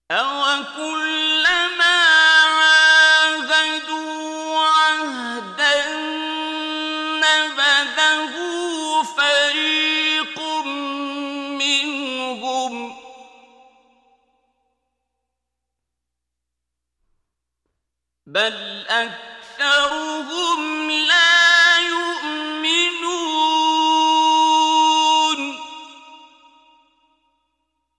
أَوَكُلَّمَا عَاهَدُوا عَهْدًا نَّبَذَهُ فَرِيقٌ مِّنْهُم ۚ بَلْ أَكْثَرُهُمْ